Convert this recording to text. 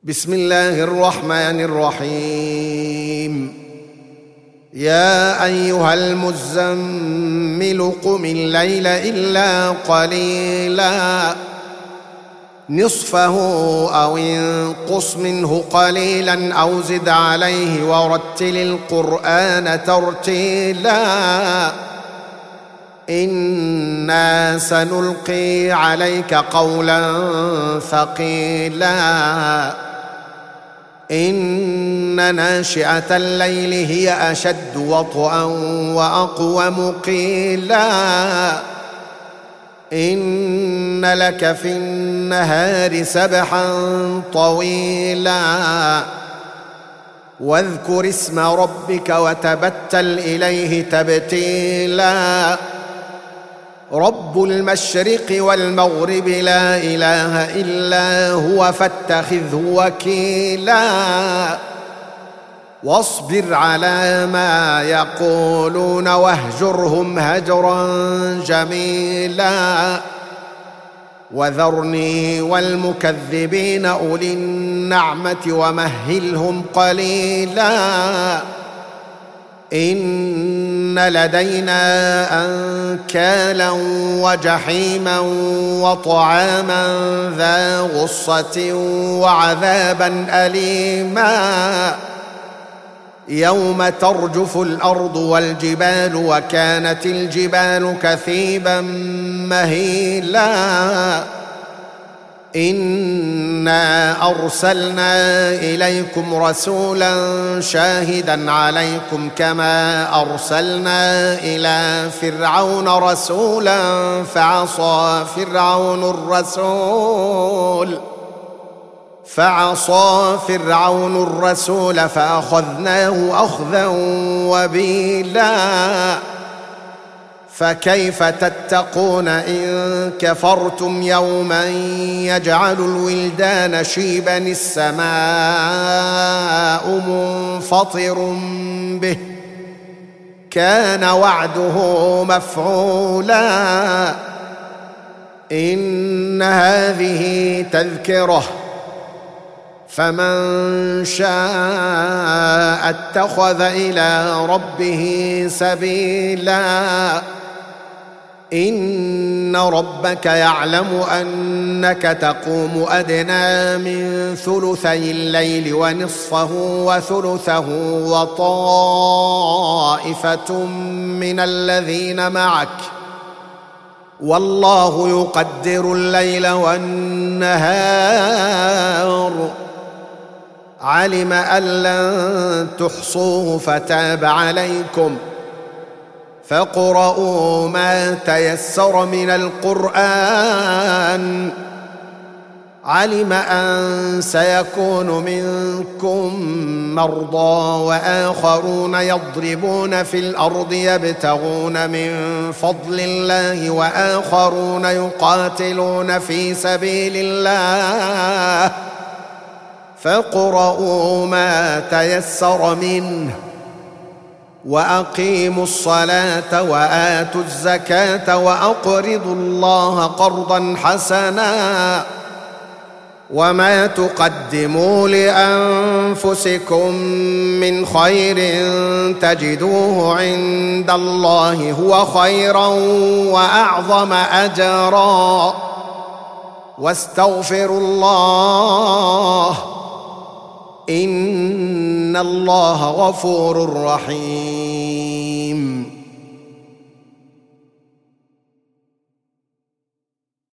بسم الله الرحمن الرحيم. يا أيها المزمل قم الليل إلا قليلا نصفه أو انقص منه قليلا أو زد عليه ورتل القرآن ترتيلا إنا سنلقي عليك قولا ثقيلا إن ناشئة الليل هي أشد وطئا وأقوم قيلا إن لك في النهار سبحا طويلا واذكر اسم ربك وتبتل إليه تبتيلا رب المشرق والمغرب لا إله إلا هو فاتخذه وكيلا واصبر على ما يقولون واهجرهم هجرا جميلا وذرني والمكذبين أولي النعمة ومهلهم قليلا إن لدينا أنكالا وجحيما وطعاما ذا غصة وعذابا أليما يوم ترجف الأرض والجبال وكانت الجبال كثيبا مهيلا إنا أرسلنا إليكم رسولا شاهدا عليكم كما أرسلنا إلى فرعون رسولا فعصى فرعون الرسول فأخذناه أخذا وبيلا فكيف تتقون إن كفرتم يوما يجعل الولدان شيبا السماء منفطر به كان وعده مفعولا إن هذه تذكرة فمن شاء اتخذ إلى ربه سبيلا إن ربك يعلم أنك تقوم أدنى من ثلثي الليل ونصفه وثلثه وطائفة من الذين معك والله يقدر الليل والنهار علم أن لن تحصوه فتاب عليكم فاقرؤوا ما تيسر من القرآن علم أن سيكون منكم مرضى وآخرون يضربون في الأرض يبتغون من فضل الله وآخرون يقاتلون في سبيل الله فاقرؤوا ما تيسر منه وأقيموا الصلاة وآتوا الزكاة وأقرضوا الله قرضا حسنا وما تقدموا لأنفسكم من خير تجدوه عند الله هو خيرا وأعظم أجرا واستغفروا الله إن الله غفور رحيم.